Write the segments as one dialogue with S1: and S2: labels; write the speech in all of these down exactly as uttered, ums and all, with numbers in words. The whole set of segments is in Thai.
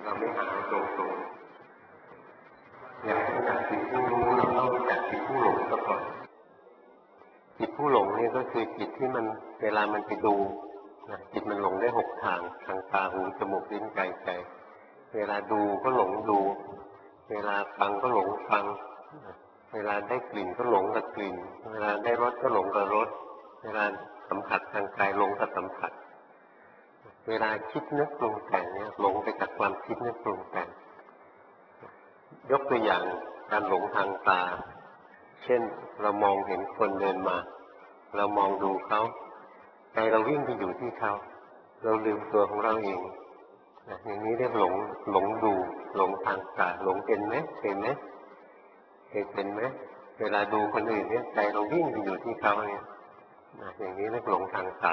S1: เราไม่หาตรงๆอยากรู้จักจิตผู้รู้เราต้องรู้จักจิตผู้หลงซะก่อนจิตผู้หลงนี่ก็คือจิตที่มันเวลามันไปดูจิตมันหลงได้หกทางทางตาหูจมูกลิ้นกายใจเวลาดูก็หลงดูเวลาฟังก็หลงฟังเวลาได้กลิ่นก็หลงกับกลิ่นเวลาได้รสก็หลงกับรสเวลาสัมผัสทางกายหลงกับสัมผัสเวลาคิดนึกปรุงแต่งเนี่ยหลงไปกับความคิดนึกปรุงแต่งยกตัวอย่างการหลงทางตาเช่นเรามองเห็นคนเดินมาเรามองดูเขาใจเราวิ่งไปอยู่ที่เขาเราลืมตัวของเราเองอย่างนี้เรียกหลงหลงดูหลงทางตาหลงเป็นไหมเป็นไหมเคยเป็นไหมเวลาดูคนอื่นเนี่ยใจเราวิ่งไปอยู่ที่เขาเนี่ยอย่างนี้เรียกหลงทางตา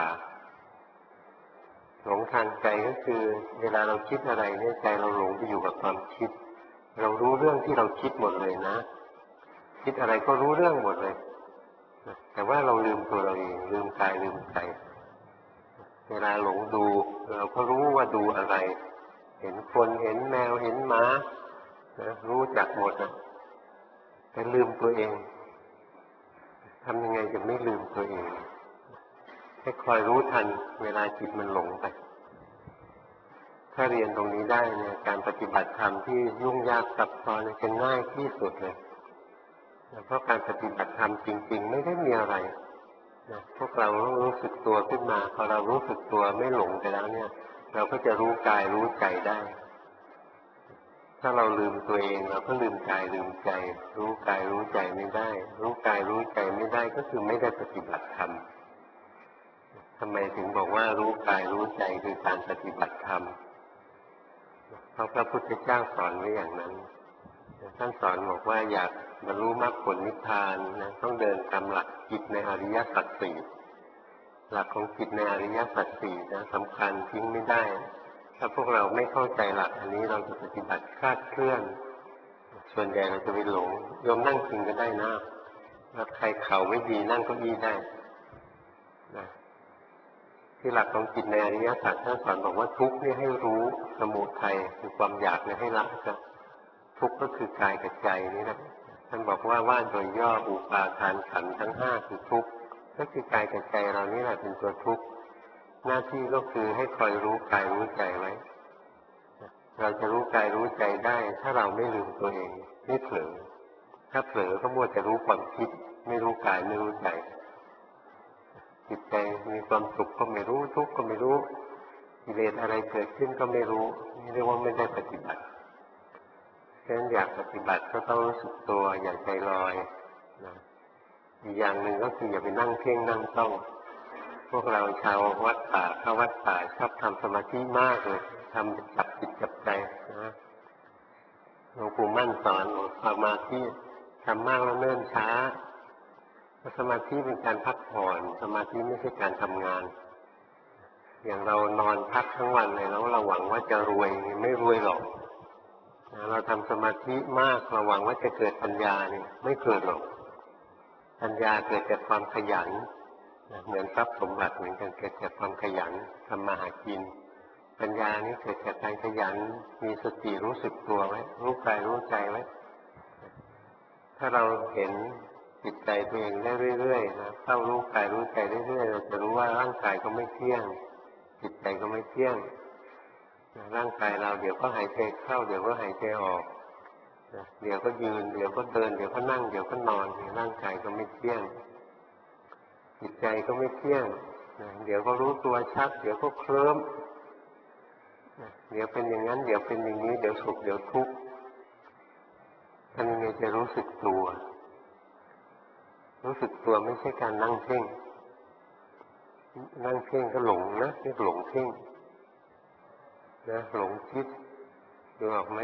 S1: หลงทางใจก็คือเวลาเราคิดอะไรเนี่ยใจเราหลงไปอยู่กับความคิดเรารู้เรื่องที่เราคิดหมดเลยนะคิดอะไรก็รู้เรื่องหมดเลยแต่ว่าเราลืมตัวเราเองลืมกายลืมใจเวลาหลงดูเราก็รู้ว่าดูอะไรเห็นคนเห็นแมวเห็นหมานะรู้จักหมดนะแต่ลืมตัวเองทำยังไงจะไม่ลืมตัวเองให้คอยรู้ทันเวลาจิตมันหลงไปถ้าเรียนตรงนี้ได้เนี่ยการปฏิบัติธรรมที่ยุ่งยากซับซ้อนจะง่ายที่สุดเลยเพราะการปฏิบัติธรรมจริงๆไม่ได้มีอะไรนะพวกเราต้องรู้สึกตัวขึ้นมาพอเรารู้สึกตัวไม่หลงไปแล้วเนี่ยเราก็จะรู้กายรู้ใจได้ถ้าเราลืมตัวเองเราก็ลืมกายลืมใจรู้กายรู้ใจไม่ได้รู้กายรู้ใจไม่ได้ก็คือไม่ได้ปฏิบัติธรรมทำไมถึงบอกว่ารู้กายรู้ใจคือการปฏิบัติธรรมเพราะพระพุทธเจ้าสอนไว้อย่างนั้นท่านสอนบอกว่าอยากบรรลุมรรคผลนิพพานนะต้องเดินตามหลักจิตในอริยสัจสี่หลักของจิตในอริยสัจสี่นะสำคัญทิ้งไม่ได้ถ้าพวกเราไม่เข้าใจหลักอันนี้เราจะปฏิบัติคลาดเคลื่อนส่วนใหญ่เราจะไปหลงโยมนั่งจริงก็ได้นะถ้าใครเข่าไม่ดีนั่งเก้าอี้ได้นะที่หลักของจิตในอริยสัจท่านสอนบอกว่าทุกข์นี่ให้รู้สมุทัยคือความอยากเนี่ยให้ละนะทุกข์ก็คือกายกับใจนี่นะท่านบอกว่าว่าโดยย่ออุปาทานขันธ์ทั้งห้าคือทุกข์ก็คือกายกับใจเรานี่แหละเป็นตัวทุกข์หน้าที่ก็คือให้คอยรู้กายรู้ใจไว้เราจะรู้กายรู้ใจได้ถ้าเราไม่ลืมตัวเองไม่เผลอถ้าเผลอก็มัวแต่รู้ความคิดไม่รู้กายไม่รู้ใจจิตใจมีความสุขก็ไม่รู้ทุกข์ก็ไม่รู้กิเลสอะไรเกิดขึ้นก็ไม่รู้นี่เรียกว่าไม่ได้ปฏิบัติฉะนั้นอยากปฏิบัติก็ต้องรู้สึกตัวอย่าใจลอยนะอีกอย่างหนึ่งก็คืออย่าไปนั่งเพ่งนั่งจ้องพวกเราชาววัดป่าเข้าวัดป่าชอบทำสมาธิมากเลยทำจับจิตจับใจนะหลวงปู่มั่นสอนสมาธิทำมากแล้วเนิ่นช้าสมาธิเป็นการพักผ่อนสมาธิไม่ใช่การทำงานอย่างเรานอนพักทั้งวันเลยแล้วเราหวังว่าจะรวยไม่รวยหรอกเราทำสมาธิมากเราหวังว่าจะเกิดปัญญาเนี่ยไม่เกิดหรอกปัญญาเกิดจากความขยันเหมือนทรัพย์สมบัติเหมือนกันเกิดจากความขยันทำมาหากินปัญญานี้เกิดจากการขยันมีสติรู้สึกตัวไว้รู้กายรู้ใจไว้ถ้าเราเห็นจิตใจตัวเองได้เรื่อยๆนะเข้ารู้กายรู้ใจเรื่อยๆเราจะรู้ว่าร่างกายก็ไม่เที่ยงจิตใจก็ไม่เที่ยงร่างกายเราเดี๋ยวก็หายใจเข้าเดี๋ยวก็หายใจออกเดี๋ยวก็ยืนเดี๋ยวก็เดินเดี๋ยวก็นั่งเดี๋ยวก็นอนร่างกายก็ไม่เที่ยงจิตใจก็ไม่เที่ยงเดี๋ยวก็รู้ตัวชัดเดี๋ยวก็เคลิ้มเดี๋ยวเป็นอย่างนั้นเดี๋ยวเป็นอย่างนี้เดี๋ยวสุขเดี๋ยวทุกข์ทำยังไงจะรู้สึกตัวรู้สึกตัวไม่ใช่การนั่งเพ่งนั่งเพ่งก็หลงนะเรียกหลงเพ่งนะหลงคิดดูออกไหม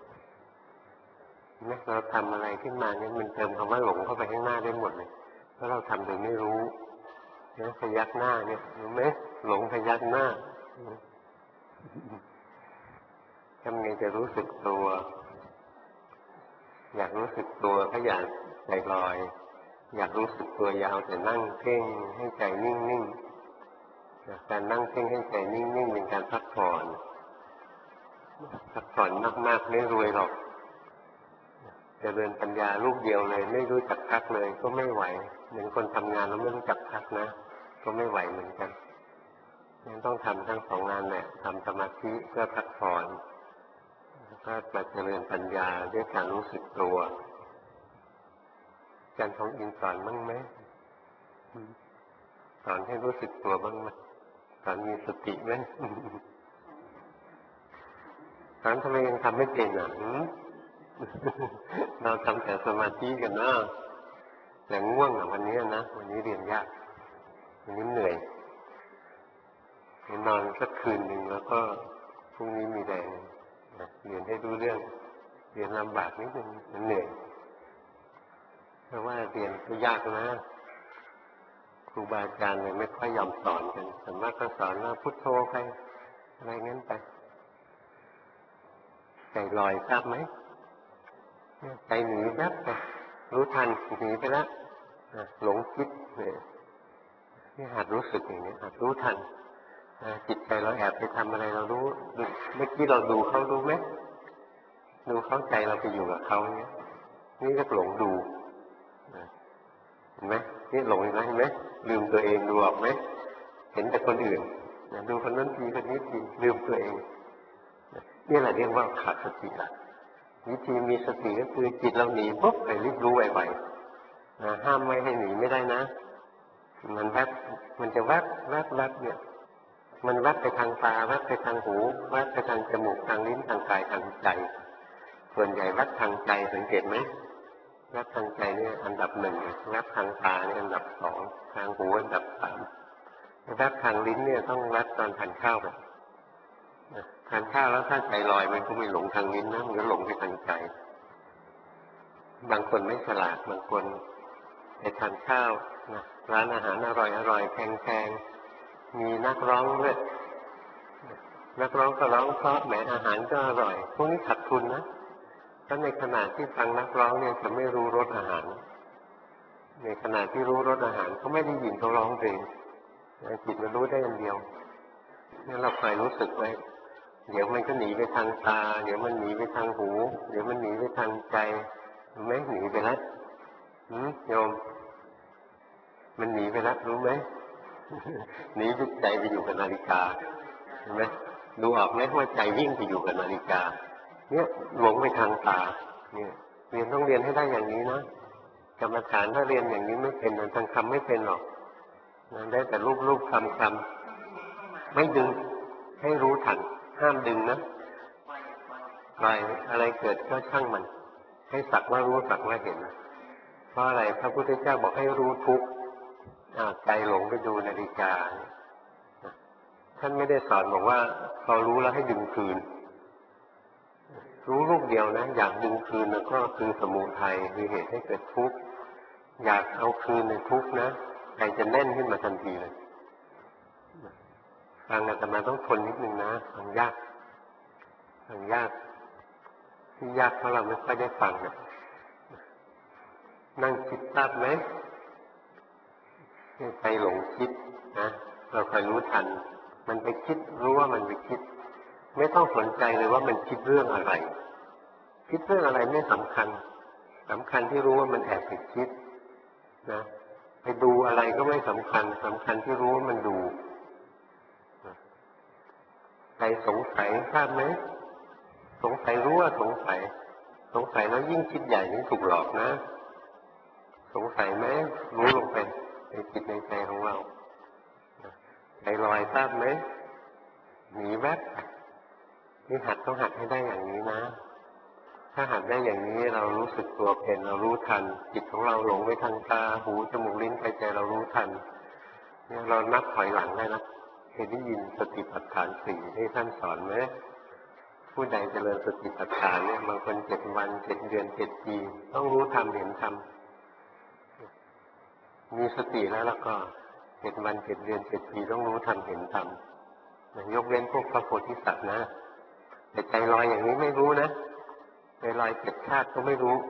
S1: นะเราทำอะไรขึ้นมาเนี่ยมันเติมคำว่าหลงเข้าไปข้างหน้าได้หมดเลยเพราะเราทำโดยไม่รู้นะพยักหน้าเนี่ยรู้ไหมหลงพยักหน้าทำไงจะรู้สึกตัวอยากรู้สึกตัวก็อยากใจลอยอยากรู้สึกตัวยาวแต่นั่งเพ่งให้ใจนิ่งๆการนั่งเพ่งให้ใจนิ่งๆเป็นการพักผ่อนพักผ่อนผ่อนมากๆไม่รวยหรอกเจริญปัญญาลูกเดียวเลยไม่รู้จักพักเลยก็ไม่ไหวเหมือนคนทำงานแล้วไม่รู้จักพักนะก็ไม่ไหวเหมือนกันยังต้องทำทั้งสองงานแหละทำสมาธิเพื่อพักผ่อนก็มาเจริญปัญญาด้วยการรู้สึกตัวอาจารย์ทองอินสอนบ้างไหมสอนให้รู้สึกตัวบ้างไหมสอนมีสติไหมสอนทำไมยังทำไม่เป็นอ่ะเราทำแต่สมาธิกันนะแต่ง่วงอ่ะวันนี้นะวันนี้เรียนยากวันนี้เหนื่อยนอนสักคืนหนึ่งแล้วก็พรุ่งนี้มีแรงเรียนให้รู้เรื่องเรียนลำบากนิดนึงมันเหนื่อยเพราะว่าเรียนก็ยากนะครูบาอาจารย์เลยไม่ค่อยยอมสอนกันส่วนมากก็สอนว่าพุทโธไปอะไรงั้นไปใจลอยทราบไหมใจหนีแวบไปรู้ทันหนีไปแล้วหลงคิดเนี่ยนี่หัดรู้สึกอย่างนี้หัดรู้ทันจิตใจเราแอบไปทำอะไรเรารู้เมื่อกี้เราดูเขารู้ไหมดูเขาใจเราไปอยู่กับเขาเนี่ยนี่ก็หลงดูเห็นไหมนี่หลงอีกแล้วเห็นไหมลืมตัวเองดูออกไหมเห็นแต่คนอื่นดูคนนั้นทีคนนี้ทีลืมตัวเองนี่แหละเรียกว่าขาดสติละวิธีมีสติก็คือจิตเราหนีปุ๊บไปรีบรู้ไวๆนะห้ามไม่ให้หนีไม่ได้นะมันแวบมันจะแวบแวบแวบเนี่ยมันแวบไปทางตาแวบไปทางหูแวบไปทางจมูกทางลิ้นทางกายทางใจส่วนใหญ่แวบทางใจสังเกตไหมแวบทางใจเนี่ยอันดับหนึ่งแวบทางตาเนี่ยอันดับสองทางหูอันดับสามแวบทางลิ้นเนี่ยต้องแวบตอนทานข้าวแบบทานข้าวแล้วถ้าใจลอยมันก็ไม่หลงทางลิ้นนะมันก็หลงไปทางใจบางคนไม่ฉลาดบางคนไปทานข้าวนะร้านอาหารอร่อยอร่อยแพงๆมีนักร้องด้วยนักร้องก็ร้องเพราะแหมอาหารก็อร่อยพวกนี้ขาดทุนนะถ้าในขณะที่ฟังนักร้องเนี่ยจะไม่รู้รสอาหารในขณะที่รู้รสอาหารเขาไม่ได้ยินเขาร้องเพลงจิตมันรู้ได้อันเดียวนี่เราคอยรู้สึกไว้เดี๋ยวมันก็หนีไปทางตาเดี๋ยวมันหนีไปทางหูเดี๋ยวมันหนีไปทางใจรู้ไหมหนีไปแล้วหืมโยมมันหนีไปแล้วรู้ไหมหนีไปใจไปอยู่กับนาฬิกาเห็นไหมดูออกไหมว่าใจวิ่งไปอยู่กับนาฬิกาเนี่ยหลงไปทางตาเนี่ยเรียนต้องเรียนให้ได้อย่างนี้นะกรรมฐานถ้าเรียนอย่างนี้ไม่เป็นทางคำไม่เป็นหรอกได้แต่รูปรูปคำคำไม่ดึงให้รู้ทันห้ามดึงนะปล่อยอะไรเกิดก็ช่างมันให้สักว่ารู้สักว่าเห็นเพราะอะไรพระพุทธเจ้าบอกให้รู้ทุกข์ใจหลงไปดูนาฬิกาท่านไม่ได้สอนบอกว่าพอรู้แล้วให้ดึงคืนรู้ลูกเดียวนะอยากดึงคืนแล้วก็คือสมุทัยคือเหตุให้เกิดทุกข์อยากเอาคืนในทุกข์นะใจจะแน่นขึ้นมาทันทีเลยฟังอาตมาต้องทนนิดนึงนะฟังยากฟังยากที่ยากเพราะเราไม่ค่อยได้ฟังนะนั่งคิดทราบไหมใจหลงคิดนะเราคอยรู้ทันมันไปคิดรู้ว่ามันไปคิดไม่ต้องสนใจเลยว่ามันคิดเรื่องอะไรคิดเรื่องอะไรไม่สำคัญสำคัญที่รู้ว่ามันแอบไปคิดนะไปดูอะไรก็ไม่สำคัญสำคัญที่รู้ว่ามันดูใจสงสัยทราบไหมสงสัยรู้ว่าสงสัยสงสัยแล้วยิ่งคิดใหญ่ยิ่งถูกหลอกนะสงสัยไหมรู้ลงไปในจิตในใจของเราใจลอยทราบไหมหนีแวบนี่หัดต้องหัดให้ได้อย่างนี้นะถ้าหัดได้อย่างนี้เรารู้สึกตัวเป็นเรารู้ทันจิตของเราหลงไปทางตาหูจมูกลิ้นกายใจเรารู้ทันเนี่ยเรานับถอยหลังได้นะเคยได้ยินสติปัฏฐานสี่ที่ท่านสอนไหมผู้ใดเจริญสติปัฏฐานเนี่ยบางคนเจ็ดวันเจ็ดเดือนเจ็ดปีต้องรู้ธรรมเห็นธรรมมีสติแล้วแล้วก็เจ็ดวันเจ็ดเดือนเจ็ดปีต้องรู้ธรรมเห็นธรรมยกเว้นพวกพระโพธิสัตว์นะแต่ใจลอยอย่างนี้ไม่รู้นะใจลอยเจ็ดชาติก็ไม่รู้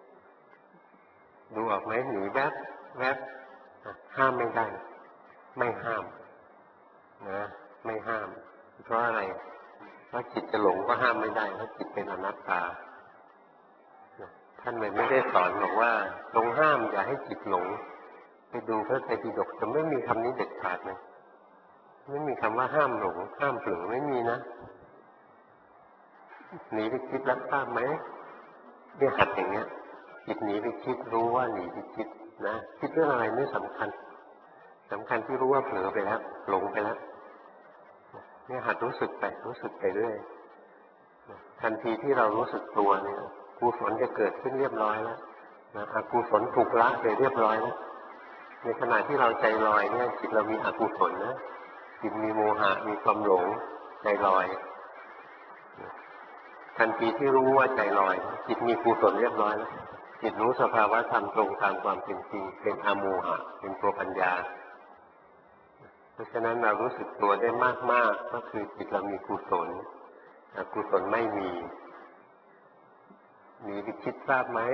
S1: ดูออกไหมหนีแวบแวบห้ามไม่ได้ไม่ห้ามนะไม่ห้ามเพราะอะไรเพราะจิตจะหลงก็ห้ามไม่ได้เพราะจิตเป็นอนัตตาท่านไม่ได้สอนบอกว่าจงห้ามอย่าให้จิตหลงไปดูพระไตรปิฎกจะไม่มีคำนี้เด็ดขาดเลยไม่มีคำว่าห้ามหลงห้ามเผลอไม่มีนะหนีไปคิดแล้วทราบไหมเนี่ยหัดอย่างเงี้ยจิตหนีไปคิดรู้ว่าหนีไปคิดนะคิดเรื่องอะไรไม่สำคัญสำคัญที่รู้ว่าเผลอไปแล้วหลงไปแล้วเนี่ยหัดรู้สึกไปรู้สึกไปเรื่อยทันทีที่เรารู้สึกตัวเนี่ยกุศลจะเกิดขึ้นเรียบร้อยแล้วนะอกุศลถูกละไปเรียบร้อยแล้วในขณะที่เราใจลอยเนี่ยจิตเรามีอกุศลนะจิตมีโมหะมีความหลงใจลอยทันทีที่รู้ว่าใจลอยจิตมีกุศลเรียบร้อยแล้วจิตรู้สภาวะธรรมตรงตามความเป็นจริงเป็นอโมหะเป็นตัวปัญญาเพราะฉะนั้นเรารู้สึกตัวได้มากๆก็คือจิตเรามีกุศลอกุศลไม่มีมีวิคิดทราบไหม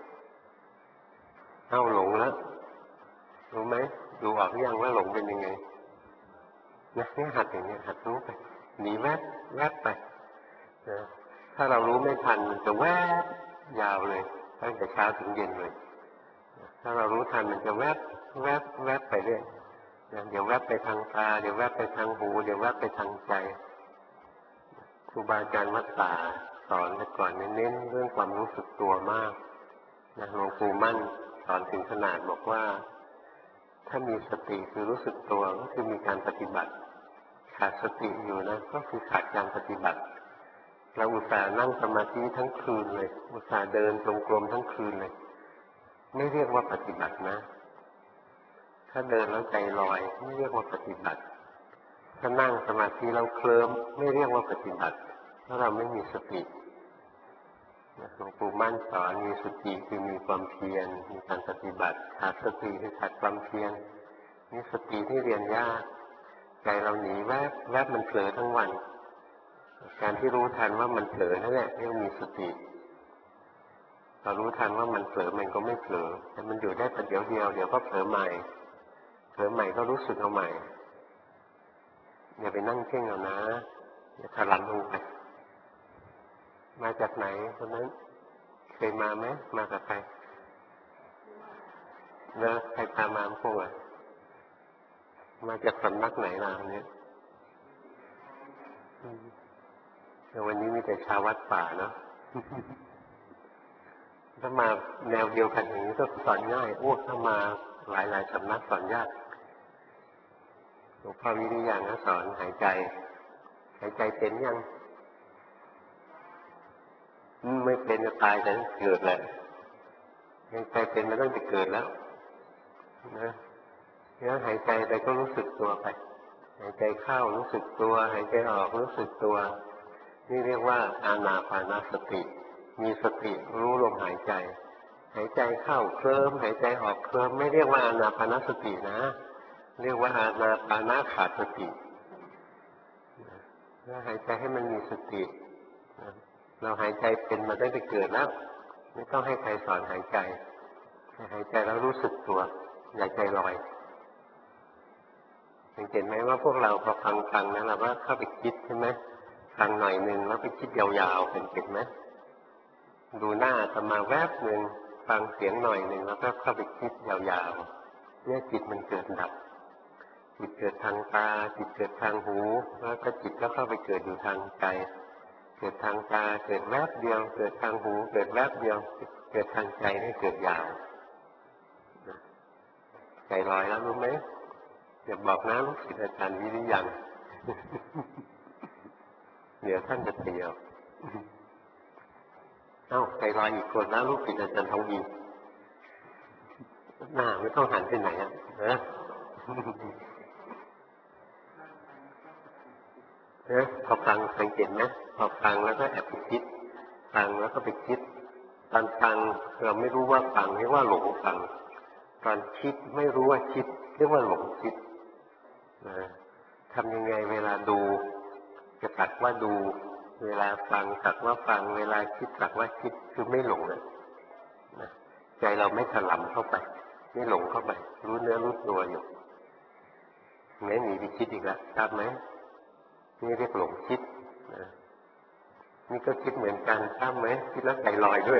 S1: เอ้าหลงแล้วรู้ไหมดูออกหรือยังว่าหลงเป็นยังไงนะนี่หัดอย่างนี้หัดรู้ไปหนีแวบแวบไปนะถ้าเรารู้ไม่ทันมันจะแวบยาวเลยตั้งแต่เช้าถึงเย็นเลยถ้าเรารู้ทันมันจะแวบแวบแวบไปเรื่อยเดี๋ยวแวบไปทางตาเดี๋ยวแวบไปทางหูเดี๋ยวแวบไปทางใจครูบาอาจารย์วัดป่าสอนแต่ก่อนเน้นเรื่องความรู้สึกตัวมากนะหลวงปู่มั่นสอนถึงขนาดบอกว่าถ้ามีสติคือรู้สึกตัวก็คือมีการปฏิบัติขาดสติอยู่นะก็คือขาดการปฏิบัติเราอุตส่าห์นั่งสมาธิทั้งคืนเลยอุตส่าห์เดินจงกรมทั้งคืนเลยไม่เรียกว่าปฏิบัตินะถ้าเดินแล้วใจลอยไม่เรียกว่าปฏิบัติถ้านั่งสมาธิแล้วเคลิ้มไม่เรียกว่าปฏิบัติเพราะเราไม่มีสติหลวงปู่มั่นสอนมีสติคือมีความเพียรมีการปฏิบัติขาดสติคือขาดความเพียรนี่สติที่เรียนยากใจเราหนีแวบแวบมันเผลอทั้งวันการที่รู้ทันว่ามันเผลอนั่นแหละเรียกมีสติพอรู้ทันว่ามันเผลอมันก็ไม่เผลอแต่มันอยู่ได้ประเดี๋ยวเดียวเดี๋ยวก็เผลอใหม่เผลอใหม่ก็รู้สึกเอาใหม่อย่าไปนั่งเพ่งเอานะอย่าถลำลงไปมาจากไหนคนนั้นเคยมาไหมมากับใครแล้วใครพามาพวกอ่ะมาจากสำนักไหนล่ะวันนี้แต่วันนี้มีแต่ชาววัดป่าเนาะถ้ามาแนวเดียวกันอย่างนี้ก็สอนง่ายโอ้ถ้ามาหลายหลายสำนักสอนยากหลวงพ่อวิริยังก็สอนหายใจหายใจเป็นยังไม่เป็นจะตายแต่เกิดแหละหายใจเป็นมันต้องจะเกิดแล้วนะแล้วหายใจไปก็รู้สึกตัวไปหายใจเข้ารู้สึกตัวหายใจออกรู้สึกตัวนี่เรียกว่าอานาปานสติมีสติรู้ลมหายใจหายใจเข้าเคลิ้มหายใจออกเคลิ้มไม่เรียกว่าอานาปานสตินะเรียกว่าอานาปานาขาดสติถ้าหายใจให้มันมีสติเราหายใจเป็นมาได้ไปเกิดแล้วไม่ต้องให้ใครสอนหายใจหายใจแล้วรู้สึกตัวอย่าใจลอยเห็นไหมว่าพวกเราพอฟังฟังนะเราก็เข้าไปคิดใช่ไหมฟังหน่อยหนึ่งแล้วไปคิดยาวๆเป็นเห็นไหมดูหน้าจะมาแวบหนึ่งฟังเสียงหน่อยหนึ่งแล้วก็เข้าไปคิดยาวๆเนี่ยจิตมันเกิดดับจิตเกิดทางตาจิตเกิดทางหูแล้วก็จิตก็เข้าไปเกิดอยู่ทางใจเกิดทางตาเกิดแวบเดียวเกิดทางหูเกิดแวบเดียวเกิดทางใจให้เกิดยาวใจลอยแล้วรู้ไหมอย่าบอกนะลูกศิษย์อาจารย์วิริยังเดี๋ยวท่านจะเตียวเอ้าใจลอยอีกคนแล้วลูกศิษย์อาจารย์ทองดีหน้าไม่ต้องหันไปไหนอ่ะนะนะพอฟังสังเกตนะพอฟังแล้วก็แอบไปคิดฟังแล้วก็ไปคิดตอนฟังเราไม่รู้ว่าฟังเรียกว่าหลงฟังตอนคิดไม่รู้ว่าคิดเรียกว่าหลงคิดนะทำยังไงเวลาดูจะสักว่าดูเวลาฟังสักว่าฟังเวลาคิดสักว่าคิดคือไม่หลงนะนะใจเราไม่ถลำเข้าไปไม่หลงเข้าไปรู้เนื้อรู้ตัวอยู่แม้หนีไปคิดอีกแล้วทราบไหมนี่เรียกหลงคิดนะนี่ก็คิดเหมือนกันทราบไหมคิดแล้วใจลอยด้วย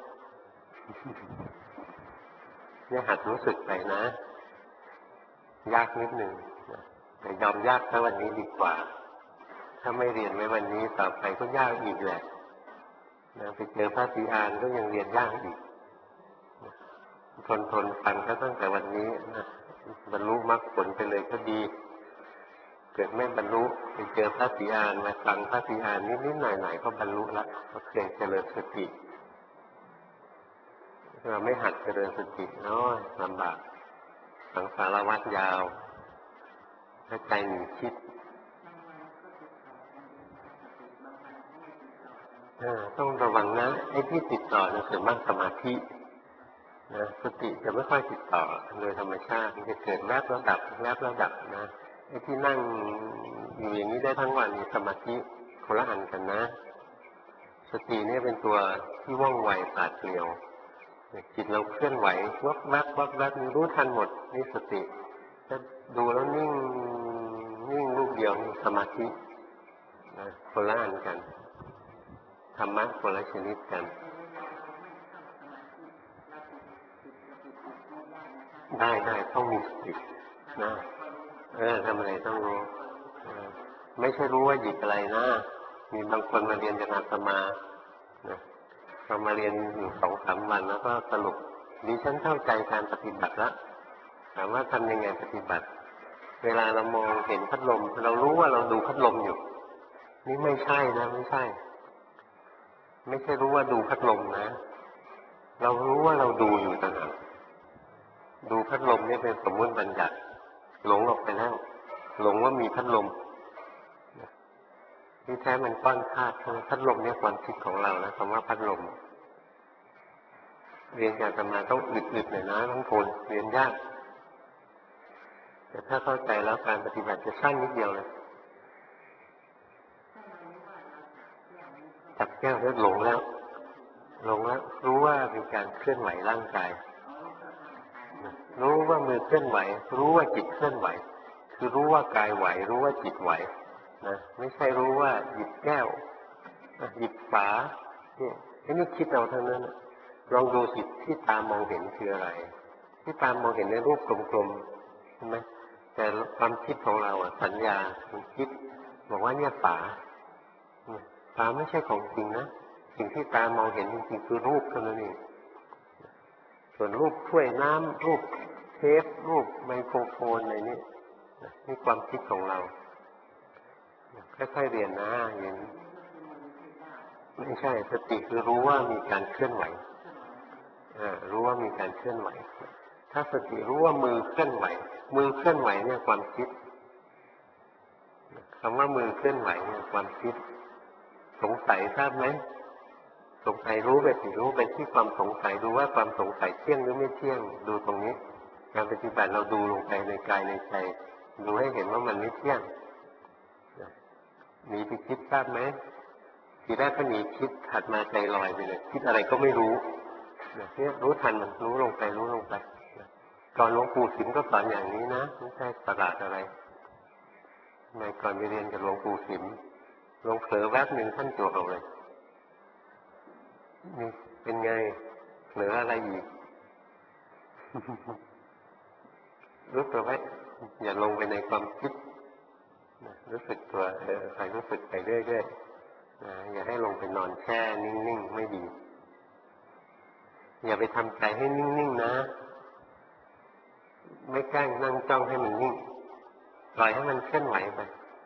S1: เนี่ยหัดรู้สึกไปนะยากนิดหนึ่งแต่ยอมยากถ้าวันนี้ดีกว่าถ้าไม่เรียนไว้วันนี้ต่อไปก็ยากอีกแหละนะไปเจอพระศรีอานก็ยังเรียนยากอีกทนทนฟังเขาตั้งแต่วันนี้นะบรรลุมรรคผลไปเลยก็ดีเกิดไม่บรรลุไปเจอพระศรีอานมาฟังพระศรีอานนิดๆหน่อยๆก็บรรลุแล้วก็เพียงเจริญสติเราไม่หัดเจริญสติน้อยลำบากสังสารวัฏยาวถ้าใจหนีคิดต้องระวังนะไอ้ที่ติดต่อเนี่ยส่วนมากสมาธินะสติจะไม่ค่อยติดต่อโดยธรรมชาติมันจะเกิดแวบแล้วดับแวบแล้วดับนะไอ้ที่นั่งอยู่อย่างนี้ได้ทั้งวันนี่สมาธิคนละอันกันนะสติเนี่ยเป็นตัวที่ว่องไวปราดเปรียวจิตเราเคลื่อนไหววับวับวับวับรู้ทันหมดนี่สติถ้าดูแล้วนิ่งนิ่งรูปเดียวนี่สมาธินะคนละอันกันธรรมะคนละชนิดกันได้ได้ต้องมีสตินะเออทำอะไรต้องรู้ไม่ใช่รู้ว่าหยิบอะไรนะมีบางคนมาเรียนจากอาตมานะเรามาเรียนอยู่สองสามวันแล้วก็สรุปดิฉันเข้าใจการปฏิบัติแล้วถามว่าทำยังไงปฏิบัติเวลาเรามองเห็นพัดลมเรารู้ว่าเราดูพัดลมอยู่นี่ไม่ใช่นะไม่ใช่ไม่ใช่รู้ว่าดูพัดลมนะเรารู้ว่าเราดูอยู่ต่างหากดูพัดลมนี่เป็นสมมติบัญญัติหลงออกไปแล้วหลงว่ามีพัดลมที่แท้มันก้อนธาตุพัดลมเนี่ยความคิดของเรานะคำว่าพัดลมเรียนจากธรรมาต้องอึดๆหน่อยนะต้องทนเรียนยากแต่ถ้าเข้าใจแล้วการปฏิบัติจะสั้นนิดเดียวเลยจับแก้วแล้วหลงแล้วหลงแล้วรู้ว่ามีการเคลื่อนไหวร่างกายรู้ว่ามือเคลื่อนไหวรู้ว่าจิตเคลื่อนไหวคือรู้ว่ากายไหวรู้ว่าจิตไหวนะไม่ใช่รู้ว่าหยิบแก้วหยิบฝาเนี่ยไอ้นี่คิดเอาเท่านั้นลองดูสิที่ตามองเห็นคืออะไรที่ตามองเห็นในรูปกลมๆใช่ไหมแต่ความคิดของเราอ่ะสัญญามันคิดบอกว่าเนี่ยฝาฝาไม่ใช่ของจริงนะสิ่งที่ตามองเห็นจริงๆคือรูปเท่านั้นเองส่วนรูปถ้วยน้ำรูปเทปรูปไมโครโฟนอะไรนี่นี่ความคิดของเราค่อยๆเรียนนะอย่างไม่ใช่สติคือรู้ว่ามีการเคลื่อนไหวรู้ว่ามีการเคลื่อนไหวถ้าสติรู้ว่ามือเคลื่อนไหวมือเคลื่อนไหวเนี่ยความคิดคำว่ามือเคลื่อนไหวเนี่ยความคิดสงสัยทราบไหมสงสัยรู้ไปสิรู้ไปที่ความสงสัยดูว่าความสงสัยเที่ยงหรือไม่เที่ยงดูตรงนี้การปฏิบัติเราดูลงไปในกายในใจดูให้เห็นว่ามันไม่เที่ยงหนีไปคิดทราบไหมทีแรกก็หนีคิดถัดมาใจลอยไปเลยคิดอะไรก็ไม่รู้เนี่ยรู้ทันมันรู้ลงไปรู้ลงไปก่อนหลวงปู่สิมก็สอนอย่างนี้นะไม่ใช่ประหลาดอะไรในก่อนไปเรียนกับหลวงปู่สิมหลวงเผลอแวบหนึ่งท่านจวบเอาเลยนี่เป็นไงเหลืออะไรอีก รู้ตัวไว้อย่าลงไปในความคิดรู้สึกตัวเออใครรู้สึกไปเรื่อยๆอย่าให้ลงไปนอนแช่นิ่งๆไม่ดีอย่าไปทำใจให้นิ่งๆนะไม่แกล้งนั่งจ้องให้มันนิ่งปล่อยให้มันเคลื่อนไหวไป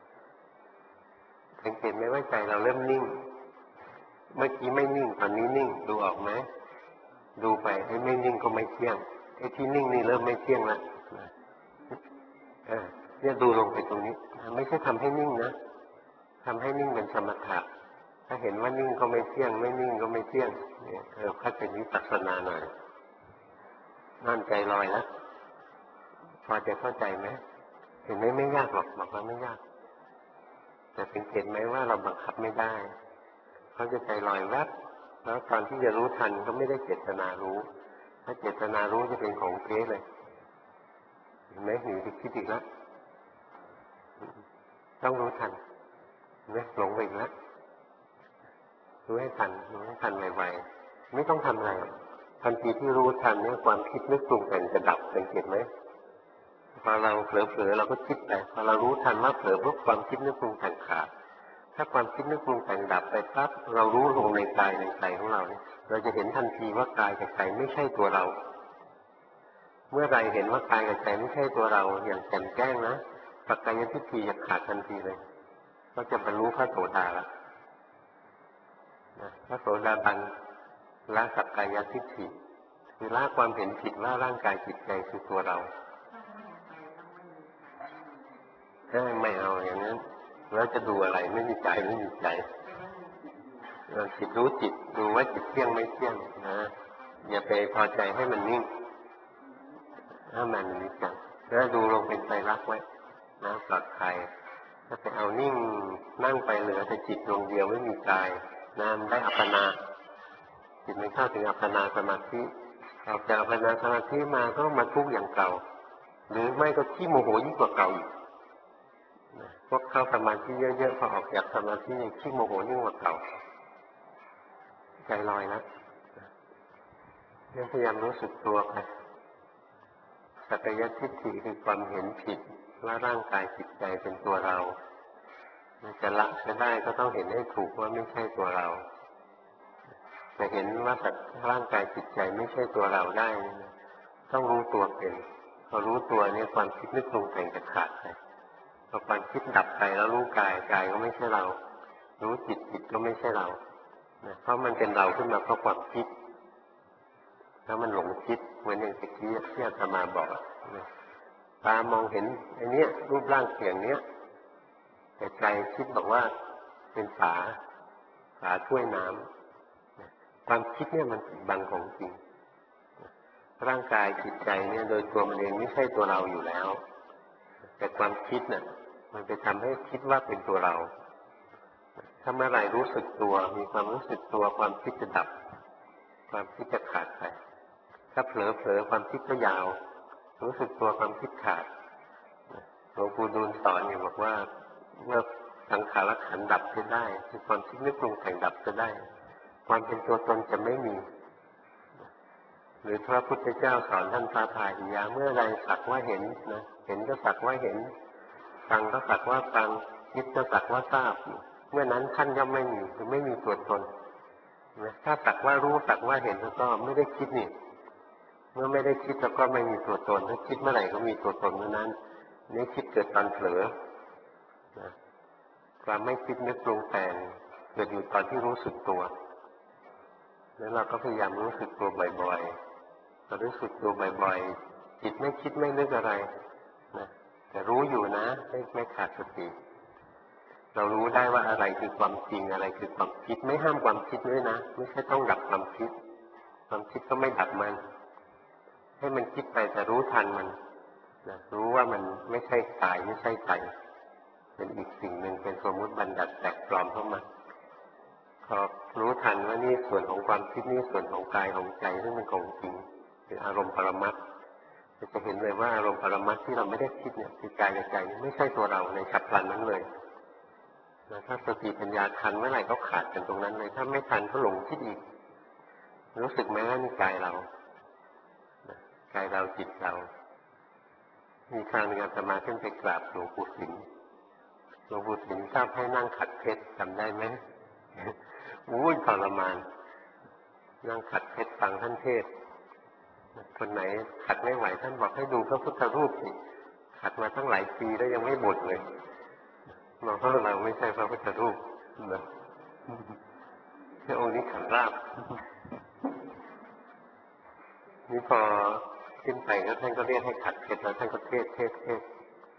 S1: สังเกตไหมว่าใจเราเริ่มนิ่งเมื่อกี้ไม่นิ่งตอนนี้นิ่งดูออกไหมดูไปไอ้ไม่นิ่งก็ไม่เที่ยงไอ้ที่นิ่งนี่เริ่มไม่เที่ยงแล้วเออเนี่ยดูลงไปตรงนี้ไม่ใช่ทำให้นิ่งนะทำให้นิ่งเป็นสมถะถ้าเห็นว่านิ่งก็ไม่เที่ยงไม่นิ่งก็ไม่เที่ยงเนี่ยเออพัฒเป็นวิปัสสนาหน่อยนั่นใจลอยแล้วพอจะเข้าใจไหมเห็นไหมไม่ยากหรอกบอกว่าไม่ยากแต่สังเกตไหมว่าเราบังคับไม่ได้เขาจะใจลอยแวบแล้วตอนที่จะรู้ทันเขาไม่ได้เจตนารู้ถ้าเจตนารู้จะเป็นของเก๊เลยเห็นไหมหนีไปคิดอีกแล้วต้องรู้ทันเห็นไหมหลงไปอีกแล้วรู้ให้ทันรู้ให้ทันไวๆไม่ต้องทำอะไรทันทีที่รู้ทันเนี่ยความคิดนึกปรุงแต่งจะดับสังเกตไหมพอเราเผลอๆเราก็คิดไปพอเรารู้ทันว่าเผลอปุ๊บความคิดนึกปรุงแต่งขาดถ้าความคิดนึกปรุงแต่งดับไปปั๊บเรารู้ลงในกายในใจของเราเนี่ยเราจะเห็นทันทีว่ากายกับใจไม่ใช่ตัวเราเมื่อไรเห็นว่ากายกับใจไม่ใช่ตัวเราอย่างแจ่มแจ้งนะสักกายทิฏฐิจะขาดทันทีเลยก็จะบรรลุพระโสดาแล้วพระโสดาบันละสักกายทิฏฐิคือละความเห็นผิดว่าร่างกายจิตใจคือตัวเราไม่เอาอย่างนั้นแล้วจะดูอะไรไม่มีใจไม่มีใจเราจิตรู้จิตดูว่าจิตเที่ยงไม่เที่ยงนะอย่าไปพอใจให้มันนิ่งถ้ามันนิจังแล้วดูลงเป็นไตรลักษณ์ไว้นะปลอดภัยถ้าไปเอานิ่งนั่งไปเหลือแต่จิตดวงเดียวไม่มีกายนั่นได้อัปปนาจิตไม่เข้าถึงอัปปนาสมาธิออกจากอัปปนาสมาธิมาก็มาทุกข์อย่างเก่าหรือไม่ก็ขี้โมโหยิ่งกว่าเก่าอีกพวกเข้าสมาธิเยอะๆพอออกจากสมาธิยังขี้โมโหยิ่งกว่าเก่าใจลอยนะยังพยายามรู้สึกตัวไปสักกายทิฏฐิคือความเห็นผิดว่าร่างกายจิตใจเป็นตัวเราจะละจะได้ก็ต้องเห็นให้ถูกว่าไม่ใช่ตัวเราจะเห็นว่าสัตว์ร่างกายจิตใจไม่ใช่ตัวเราได้ต้องรู้ตัวเป็นพอรู้ตัวเนี่ยความคิดนึกปรุงแต่งจะขาดไปพอความคิดดับไปแล้วรู้กายกายก็ไม่ใช่เรารู้จิตจิตก็ไม่ใช่เราเพราะมันเป็นเราขึ้นมาเพราะความคิดแล้วมันหลงคิดเหมือนอย่างตะกี้ที่อาตมาบอกตามองเห็นไอ้นี้รูปร่างเสียงเนี้ยแต่ใจคิดบอกว่าเป็นฝาฝาถ้วยน้ำความคิดเนี่ยมันบังของจริงร่างกายจิตใจเนี่ยโดยตัวมันเองไม่ใช่ตัวเราอยู่แล้วแต่ความคิดเนี่ยมันไปทำให้คิดว่าเป็นตัวเราถ้าเมื่อไหร่รู้สึกตัวมีความรู้สึกตัวความคิดจะดับความคิดจะขาดไปถ้าเผลอเผลอความคิดก็ยาวรู้สึกตัวความคิดขาดหลวงปู่ดูลสอนอยู่บอกว่าเมื่อสังขารขันธ์ดับจะได้คือความคิดนึกปรุงแต่งดับจะได้ความเป็นตัวตนจะไม่มีหรือพระพุทธเจ้าสอนท่านพระพาหิยะเมื่อใดสักว่าเห็นนะเห็นก็สักว่าเห็นฟังก็สักว่าฟังคิดก็สักว่าทราบเมื่อนั้นท่านย่อมไม่มีคือไม่มีตัวตนนะถ้าสักว่ารู้สักว่าเห็นแล้วก็ไม่ได้คิดนี่เมื่อไม่ได้คิดแล้วก็ไม่มีตัวตนถ้าคิดเมื่อไหร่ก็มีตัวตนเมื่อนั้นนี่คิดเกิดตอนเผลอนะความไม่คิดนึกปรุงแต่งเกิดอยู่ตอนที่รู้สึกตัวแล้วเราก็พยายามรู้สึกตัวบ่อยๆเรารู้สึกตัวบ่อยๆจิตไม่คิดไม่นึกอะไรนะแต่รู้อยู่นะไม่ไม่ขาดสติเรารู้ได้ว่าอะไรคือความจริงอะไรคือความคิดไม่ห้ามความคิดด้วยนะไม่ใช่ต้องดับความคิดความคิดก็ไม่ดับมันให้มันคิดไปแต่รู้ทันมันนะรู้ว่ามันไม่ใช่กายไม่ใช่ใจเป็นอีกสิ่งหนึ่งเป็นสมมุติบัญญัติแตกปลอมเข้ามาพอรู้ทันว่านี่ส่วนของความคิดนี่ส่วนของกายของใจซึ่งเป็นของจริงเป็นอารมณ์ปรมัตถ์จะเห็นเลยว่าอารมณ์ปรมัตถ์ที่เราไม่ได้คิดเนี่ยคือกายกับใจไม่ใช่ตัวเราในฉับพลันนั้นเลยนะถ้าสติปัญญาทันเมื่อไหร่ก็ขาดกันตรงนั้นเลยถ้าไม่ทันก็หลงคิดอีกรู้สึกไหมว่านี่กายเรากายเราจิตเรามีครั้งหนึ่งอาตมาขึ้นไปกราบหลวงปู่สิมหลวงปู่สิมชอบให้นั่งขัดเพชรจำได้ไหมอุ้ยทรมานนั่งขัดเพชรฟังท่านเทศคนไหนขัดไม่ไหวท่านบอกให้ดูพระพุทธรูปสิขัดมาตั้งหลายปีแล้วยังไม่หมดเลยมองว่าเราไม่ใช่พระพุทธรูปนะพระองค์นี้ขันราบนี่พอขึ้นไปแล้วท่านก็เรียกให้ขัดเพชรแล้วท่านก็เทศเทศเทศ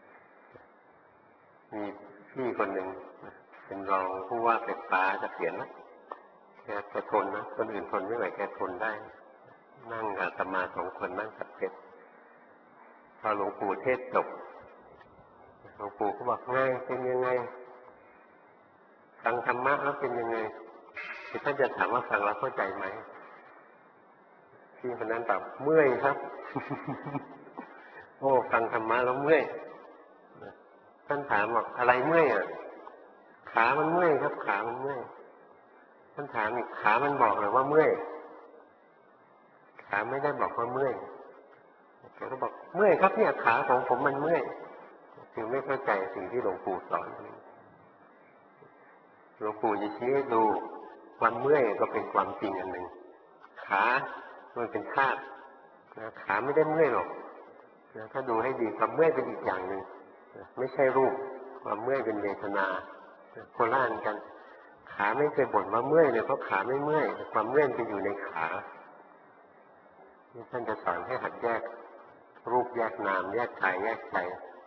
S1: มีพี่คนหนึ่งเป็นรองผู้ว่าไฟฟ้าจะเปลี่ยนนะแกแกทนนะคนอื่นทนไม่ไหวแกทนได้นั่งอาตมาสองคนนั่งขัดเพชรพอหลวงปู่เทศจบหลวงปู่ก็บอกง่ายเป็นยังไงฟังธรรมะแล้วเป็นยังไงท่านจะถามว่าฟังแล้วเข้าใจไหมพี่คนนั้นตอบเมื่อยครับโอ้ฟังธรรมะแล้วเมื่อยท่านถามบอกอะไรเมื่อยอ่ะขามันเมื่อยครับขามันเมื่อยท่านถามอีกขามันบอกเลยว่าเมื่อยขาไม่ได้บอกว่าเมื่อยแกก็บอกเมื่อยครับเนี่ยขาของผมมันเมื่อยคือไม่เข้าใจสิ่งที่หลวงปู่สอนหลวงปู่จะชี้ให้ดูความเมื่อยก็เป็นความจริงอันหนึ่งขามันเป็นธาตุขาไม่ได้เมื่อยหรอกถ้าดูให้ดีความเมื่อยเป็นอีกอย่างหนึ่งไม่ใช่รูปความเมื่อยเป็นเวทนาโคล่านกันขาไม่เคยบ่นว่าเมื่อยเลยเพราะขาไม่เมื่อยความเมื่อยไปอยู่ในขาท่านจะสอนให้หัดแยกรูปแยกนามแยกกายแยกใจ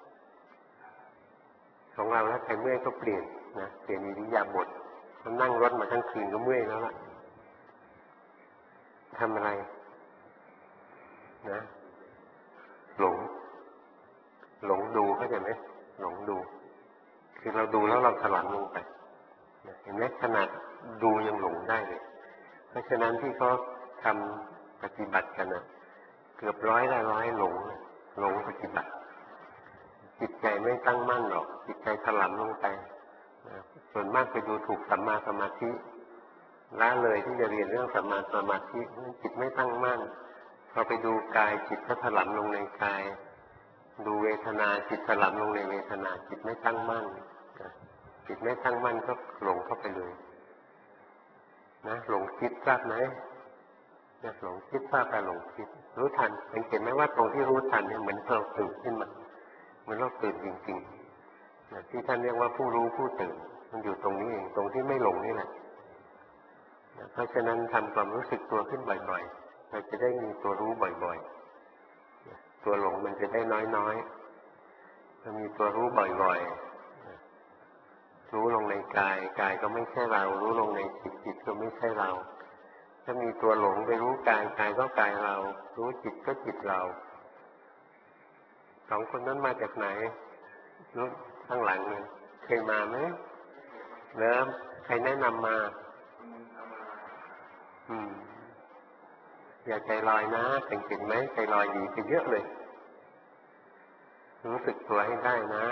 S1: ของเราแล้วใครเมื่อยก็เปลี่ยนนะเปลี่ยนอิริยาบถมันนั่งรถมาทั้งคืนก็เมื่อยแล้วล่ะทำอะไรนะหลงหลงดูเข้าใจไหมหลงดูคือเราดูแล้วเราถลำลงไปเห็นไหมขนาดดูยังหลงได้เลยเพราะฉะนั้นที่เขาทำปฏิบัติกันนะเกือบร้อยละร้อยหลงหลงปฏิบัติจิตใจไม่ตั้งมั่นหรอกจิตใจถลำลงไปส่วนมากไปดูถูกสัมมาสมาธิละเลยที่จะเรียนเรื่องสัมมาสมาธิจิตไม่ตั้งมั่นพอไปดูกายจิตก็ถลำลงในกายดูเวทนาจิตถลำลงในเวทนาจิตไม่ตั้งมั่นจิตไม่ตั้งมั่นก็หลงเข้าไปเลยนะหลงคิดทราบไหมเนี่ยหลงคิดทราบแต่หลงคิดรู้ทันสังเกตไหมว่าตรงที่รู้ทันเนี่ยเหมือนเราตื่นขึ้นมาเหมือนเราตื่นจริงๆนะที่ท่านเรียกว่าผู้รู้ผู้ตื่นมันอยู่ตรงนี้เองตรงที่ไม่หลงนี่แหละนะเพราะฉะนั้นทำความรู้สึกตัวขึ้นบ่อยๆเราจะได้มีตัวรู้บ่อยๆนะตัวหลงมันจะได้น้อยๆถ้ามีตัวรู้บ่อยๆรู้ลงในกายกายก็ไม่ใช่เรารู้ลงในจิตจิตก็ไม่ใช่เราถ้ามีตัวหลงไปรู้กายกายก็กายเรารู้จิตก็จิตเราสองคนนั้นมาจากไหนรู้ข้างหลังเลยเคยมาไหมเริ่มใครแนะนำมาอืมอย่าใจลอยนะสังเกตไหมใจลอยดีไปเยอะเลยรู้สึกตัวให้ได้นะ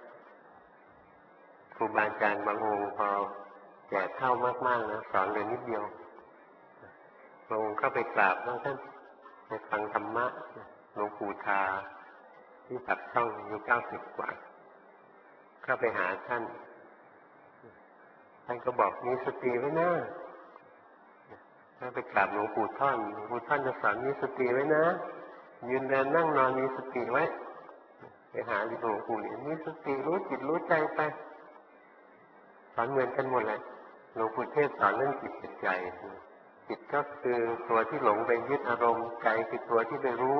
S1: ครูบาอาจารย์บางองค์พอแก่เท่ามากๆนะสอนเลยนิดเดียวบางองค์เข้าไปกราบแล้วท่านไปฟังธรรมะหลวงปู่ทาที่ตัดช่องอายุเก้าสิบกว่าเข้าไปหาท่านท่านก็บอกมีสติไว้นะถ้าไปกราบหลวงปู่ท่อนหลวงปู่ท่านจะสอนมีสติไว้นะยืนเดินนั่งนอนมีสติไว้ไปหาหลวงปู่เนี่ยมีสติรู้จิตรู้ใจไปสอนเหมือนกันหมดเลยหลวงปู่เทศสอนเรื่องจิตกับใจจิตก็คือตัวที่หลงไปยึดอารมณ์ใจคือตัวที่ไปรู้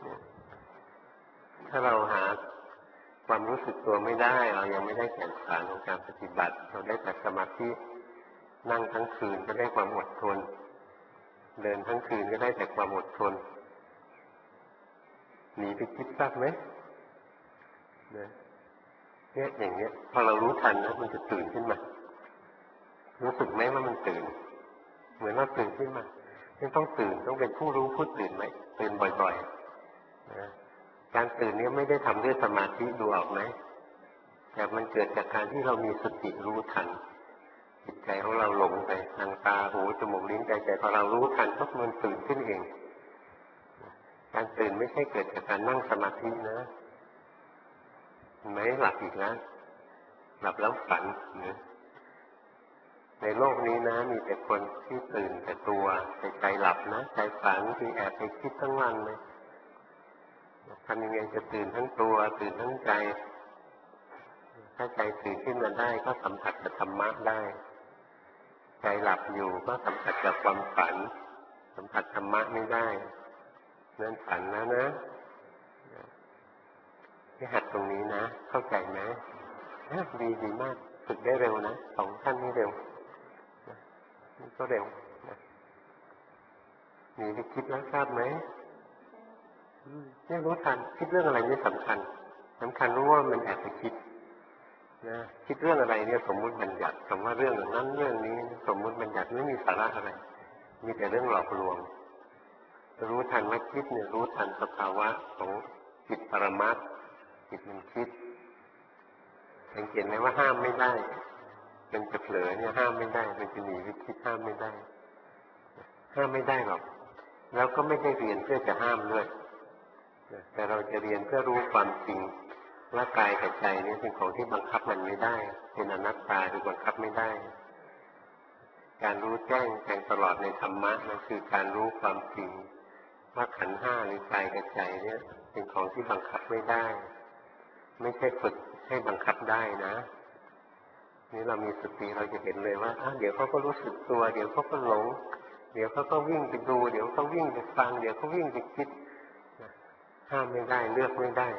S1: ถ้าเราหาความรู้สึกตัวไม่ได้เรายังไม่ได้แก่นสารของการปฏิบัติเราได้แต่สมาธินั่งทั้งคืนก็ได้ความอดทนเดินทั้งคืนก็ได้แต่ความอดทนหนีไปคิดทราบไหมเนี่ยอย่างเนี้ยพอเรารู้ทันนะมันจะตื่นขึ้นมารู้สึกไหมว่ามันตื่นเหมือนเราตื่นขึ้นมาไม่ต้องตื่นต้องเป็นผู้รู้ผู้ตื่นไหมตื่นบ่อยๆนะการตื่นนี้ไม่ได้ทำด้วยสมาธิดูออกไหมแต่มันเกิดจากการที่เรามีสติรู้ทันจิตใจของเราหลงไปทางตาหูจมูกลิ้นใจใจพอเรารู้ทันก็มันตื่นขึ้นเองการตื่นไม่ใช่เกิดจากการนั่งสมาธินะไม่หลับอีกแล้วหลับแล้วฝันนะในโลกนี้นะมีแต่คนที่ตื่นแต่ตัวแต่ใจหลับนะใจฝันคือแอบไปคิดทั้งวันเลยทำยังไงจะตื่นทั้งตัวตื่นทั้งใจถ้าใจตื่นขึ้นมาได้ก็สัมผัสกับธรรมะได้ใจหลับอยู่ก็สัมผัสกับความฝันสัมผัสธรรมะไม่ได้นั่นฝันแล้วนะให้หัดตรงนี้นะเข้าใจไหมดีดีมากฝึกได้เร็วนะสองท่านนี่เร็วนี่ก็เร็วมีไปคิดแล้วทราบไหมนี่รู้ทันคิดเรื่องอะไรนี่สำคัญสำคัญรู้ว่ามันแอบไปคิดนะคิดเรื่องอะไรเนี่ยสมมุติบัญญัติคำว่าเรื่องนั้นเรื่องนี้สมมุติบัญญัติไม่มีสาระอะไรมีแต่เรื่องหลอกลวงรู้ทันว่าคิดเนี่ยรู้ทันสภาวะของจิตปรมัตถ์จิตมันคิดสังเกตไหมว่าห้ามไม่ได้มันจะเผลอเนี่ยห้ามไม่ได้มันจะหนีไปคิดห้ามไม่ได้ห้ามไม่ได้หรอกแล้วก็ไม่ได้เรียนเพื่อจะห้ามด้วยแต่เราจะเรียนเพื่อรู้ความจริงว่ากายกับใจนี่เป็นของที่บังคับมันไม่ได้เป็นอนัตตาที่บังคับไม่ได้การรู้แจ้งแทงตลอดในธรรมะนั่นคือการรู้ความจริงว่าขันธ์ห้าหรือกายกับใจเนี่ยเป็นของที่บังคับไม่ได้ไม่ใช่ฝึกให้บังคับได้นะนี่เรามีสติเราจะเห็นเลยว่าเดี๋ยวเขาก็รู้สึกตัวเดี๋ยวเขาก็หลงเดี๋ยวเขาก็วิ่งไปดูเดี๋ยวเขาวิ่งไปฟังเดี๋ยวเขาวิ่งไปคิดห้ามไม่ได้เลือกไม่ได้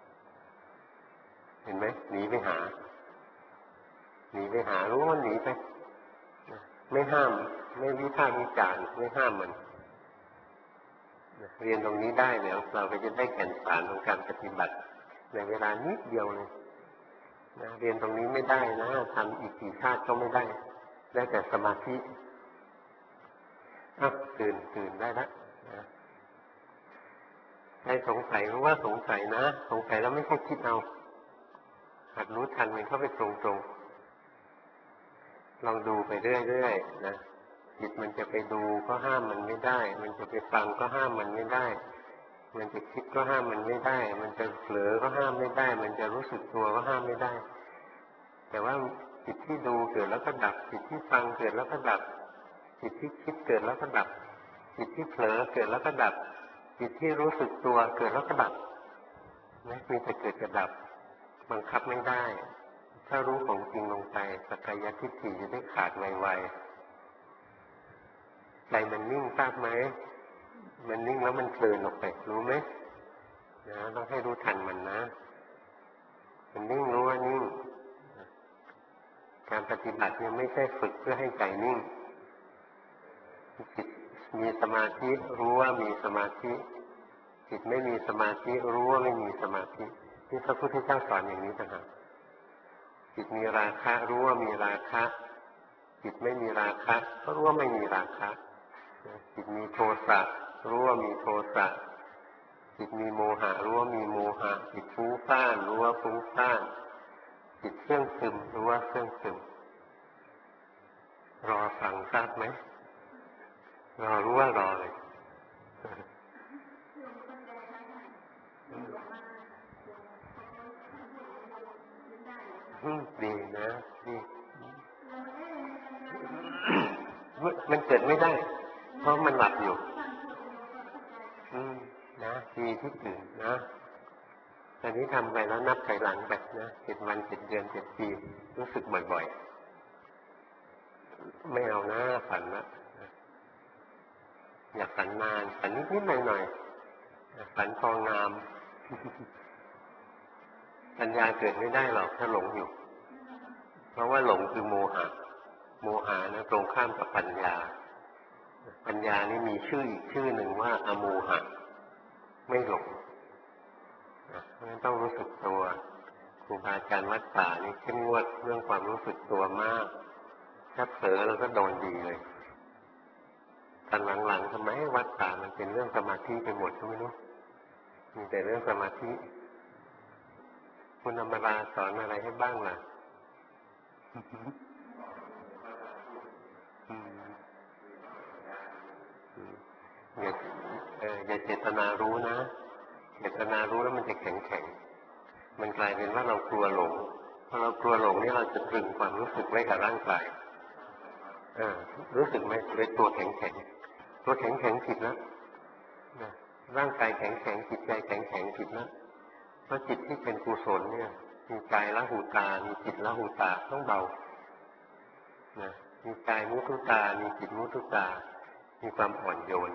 S1: เห็นไหมหนีไปหาหนีไปหารู้ว่าหนีไปไม่ห้ามไม่วิพากษ์วิจารณ์ไม่ห้ามมันเรียนตรงนี้ได้แล้วเราก็จะได้แก่นสารของการปฏิบัติในเวลานิดเดียวเลยนะเรียนตรงนี้ไม่ได้นะทำอีกกี่ชาติก็ไม่ได้ได้แต่สมาธิอ่ะตื่นตื่นได้แล้วนะใครสงสัยรู้ว่าสงสัยนะสงสัยแล้วไม่ใช่คิดเอาหัดรู้ทันมันเข้าไปตรงๆลองดูไปเรื่อยๆนะจิตมันจะไปดูก็ห้ามมันไม่ได้มันจะไปฟังก็ห้ามมันไม่ได้มันจะคิดก็ห้ามมันไม่ได้มันจะเผลอก็ห้ามไม่ได้มันจะรู้สึกตัวก็ห้ามไม่ได้แต่ว่าจิตที่ดูเกิดแล้วก็ดับจิตที่ฟังเกิดแล้วก็ดับจิตที่คิดเกิดแล้วก็ดับจิตที่เผลอเกิดแล้วก็ดับจิตที่รู้สึกตัวเกิดแล้วก็ดับนะมีแต่เกิดกับดับบังคับไม่ได้ถ้ารู้ของจริงลงไปสักกายทิฏฐิจะได้ขาดไวๆใจมันนิ่งทราบไหมมันนิ่งแล้วมันเพลินออกไปรู้ไหมนะต้องให้รู้ทันมันนะมันนิ่งรู้ว่านิ่งการปฏิบัติเนี่ยไม่ใช่ฝึกเพื่อให้ใจนิ่งจิตมีสมาธิรู้ว่ามีสมาธิจิตไม่มีสมาธิรู้ว่าไม่มีสมาธิที่พระพุทธเจ้าสอนอย่างนี้ต่างหากจิตมีราคะรู้ว่ามีราคะจิตไม่มีราคะก็รู้ว่าไม่มีราคะจิตมีโทสะรู้ว่ามีโทสะจิตมีโมหะรู้ว่ามีโมหะจิตฟุ้งซ่านรู้ว่าฟุ้งซ่านจิตเครื่องซึมรู้ว่าเครื่องซึมรอฟังทราบไหมรอรู้ว่ารอเลยดีนะนี่มันเกิดไม่ได้เพราะมันหลับอยู่อืมนะมีที่อื่นนะตอนนี้ทำไปแล้วนับถอยหลังไปนะเจ็ดวันเจ็ดเดือนเจ็ดปีรู้สึกบ่อยๆไม่เอาหน้าฝันละอยากฝันนานฝันนิดๆหน่อยๆฝันพองามปัญญาเกิดไม่ได้หรอกถ้าหลงอยู่เพราะว่าหลงคือโมหะโมหะนะตรงข้ามกับปัญญาปัญญานี่มีชื่ออีกชื่อหนึ่งว่าอโมหะไม่หลงต้องรู้สึกตัวครูบาอาจารย์วัดป่านี่เข้มงวดเรื่องความรู้สึกตัวมากถ้าเผลอเราก็โดนดีเลยตอนหลังๆทำไมวัดป่ามันเป็นเรื่องสมาธิไปหมดก็ไม่รู้มีแต่เรื่องสมาธิคุณอมราสอนอะไรให้บ้างล่ะอย่าเอออย่าเจตนารู้นะเจตนารู้แล้วมันจะแข็งแข็งมันกลายเป็นว่าเรากลัวหลงพอเรากลัวหลงนี่เราจะตรึงความรู้สึกไว้กับร่างกายเออรู้สึกไหมเป็นตัวแข็งแข็งตัวแข็งแข็งผิดแล้วนะร่างกายแข็งแข็งจิตใจแข็งแข็งผิดแล้วเพราะจิตที่เป็นกุศลเนี่ยมีกายละหูตามีจิตละหูตาต้องเบานะมีกายมุทุตามีจิตมุทุตามีความอ่อนโยน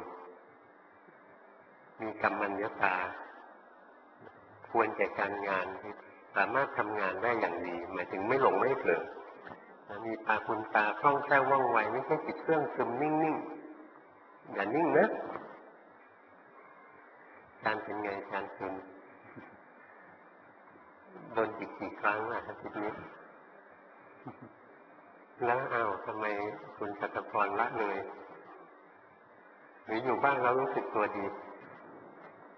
S1: มีกัมมัญญตาควรแก่การงานสามารถทำงานได้อย่างดีหมายถึงไม่หลงไม่เผลอมีตาคุณตาคล่องแคล่วว่องไวไม่ใช่จิตเครื่องซึมนิ่งๆอย่านิ่งนะการเป็นไงการเป็นโดนจิตกี่ครั้งล่ะอาทิตย์นี้แล้วอ้าวทำไมคุณชัตพรละเลยหรืออยู่บ้านแล้วรู้สึกตัวดี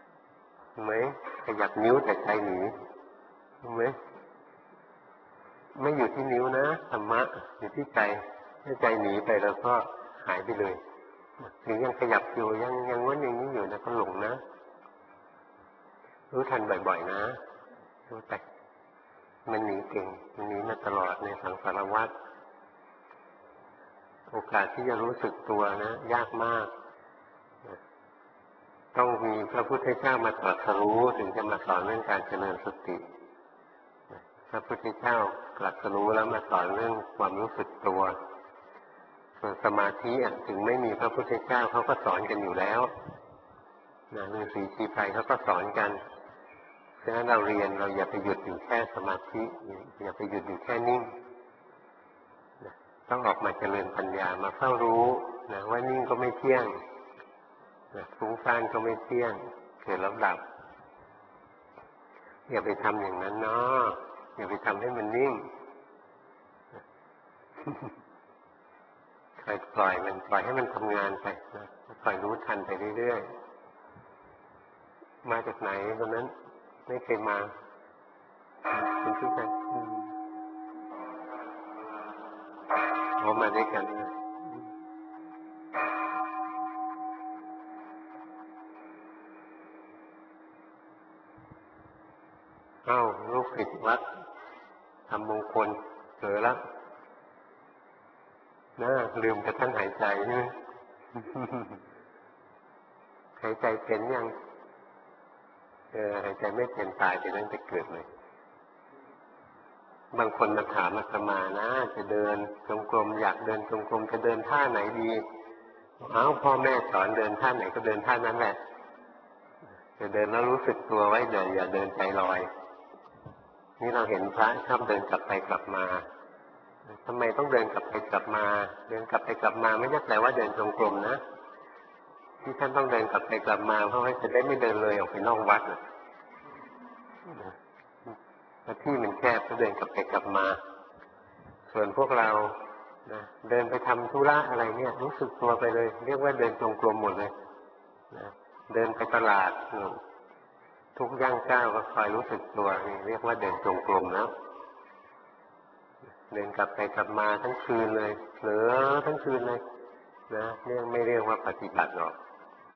S1: ไหมขยับนิ้วแต่ใจหนีไหมไม่อยู่ที่นิ้วนะธรรมะอยู่ที่ใจถ้าใจหนีไปแล้วก็หายไปเลยถึงยังขยับอยู่ยังยังวนอย่างนี้อยู่นะก็หลงนะรู้ทันบ่อยๆนะรู้แต่มันหนีเก่งมันหนีมาตลอดในสังสารวัฏโอกาสที่จะรู้สึกตัวนะยากมากต้องมีพระพุทธเจ้ามาตรัสรู้ถึงจะมาสอนเรื่องการเจริญสติพระพุทธเจ้าตรัสรู้แล้วมาสอนเรื่องความรู้สึกตัวส่วนสมาธิถึงไม่มีพระพุทธเจ้าเขาก็สอนกันอยู่แล้วนะฤาษีชีไพรเขาก็สอนกันฉะนั้นเราเรียนเราอย่าไปหยุดอยู่แค่สมาธิอย่าไปหยุดอยู่แค่นิ่งต้องออกมาเจริญปัญญามาเฝ้ารู้นะว่านิ่งก็ไม่เที่ยงนะฟุ้งซ่านก็ไม่เที่ยงเกิดแล้วดับอย่าไปทำอย่างนั้นเนาะอย่าไปทำให้มันนิ่งปล่อยปล่อยมันปล่อยให้มันทำงานไปนะปล่อยรู้ทันไปเรื่อยๆมาจากไหนตอนนั้นไม่เคยมาเป็นที่ไหนเขามาด้วยกันเอ้าลูกศิษย์วัดทำมงคลเผลอแล้วนะลืมกระทั่งหายใจใช่ไหมหายใจเป็นยังเออหายใจไม่เป็นตายไปตั้งแต่เกิดเลยบางคนมาถามอาตมานะจะเดินจงกรมอยากเดินจงกรมจะเดินท่าไหนดีเอ้าพ่อแม่สอนเดินท่าไหนก็เดินท่านั้นแหละจะเดินแล้วรู้สึกตัวไว้เดินอย่าเดินใจลอยนี่เราเห็นพระชอบเดินกลับไปกลับมาทำไมต้องเดินกลับไปกลับมาเดินกลับไปกลับมาไม่ใช่แปลว่าเดินจงกรมนะที่ท่านต้องเดินกลับไปกลับมาเพราะว่าจะได้ไม่เดินเลยออกไปนอกวัดถ้าที่มันแคบก็เดินกลับไปกลับมาส่วนพวกเรานะเดินไปทำธุระอะไรเนี่ยรู้สึกตัวไปเลยเรียกว่าเดินจงกรมหมดเลยนะเดินไปตลาดทุกย่างก้าวก็คอยรู้สึกตัวนี่เรียกว่าเดินจงกรมแล้วเดินกลับไปกลับมาทั้งคืนเลยเผลอทั้งคืนเลยนะเรียกไม่เรียกว่าปฏิบัติหรอก